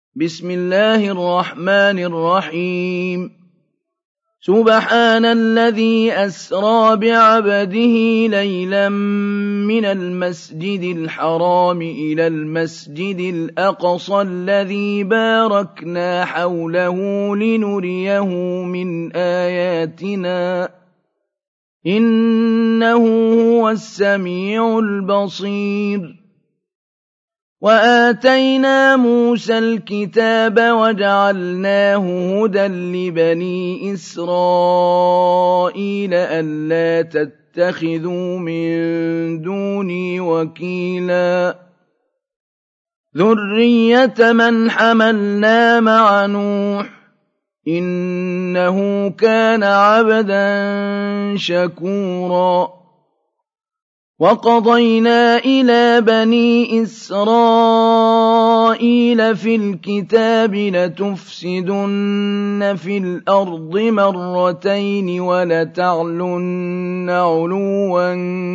بسم الله الرحمن الرحيم سبحان الذي أسرى بعبده ليلا من المسجد الحرام إلى المسجد الأقصى الذي باركنا حوله لنريه من آياتنا إنه هو السميع البصير وآتينا موسى الكتاب وجعلناه هدى لبني إسرائيل ألا تتخذوا من دوني وكيلا ذرية من حملنا مع نوح إنه كان عبدا شكورا وقضينا إلى بني إسرائيل في الكتاب لتفسدن في الأرض مرتين ولتعلن علوا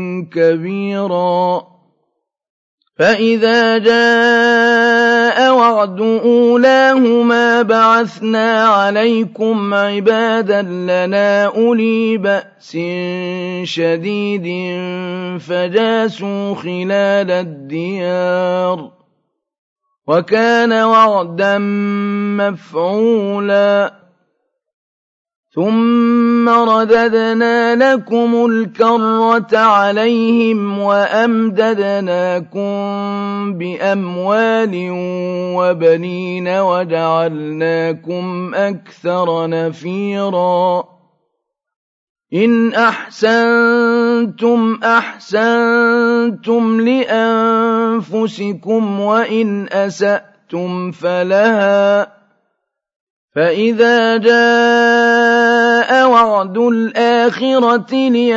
كبيرا فإذا جاء وعد أولاهما بعثنا عليكم عبادا لنا أولي بأس شديد فجاسوا خلال الديار وكان وعدا مفعولا ثم رددنا لكم الكرة عليهم وأمددناكم بأموال وبنين وجعلناكم أكثر نفيرا إن أحسنتم أحسنتم لأنفسكم وإن أسأتم فلها فإذا جاء وعد الآخرة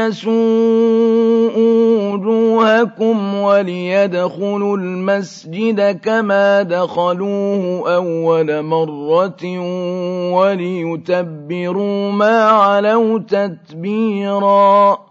ليسوءوا وجوهكم وليدخلوا المسجد كما دخلوه أول مرة وليتبروا ما علوا تتبيرا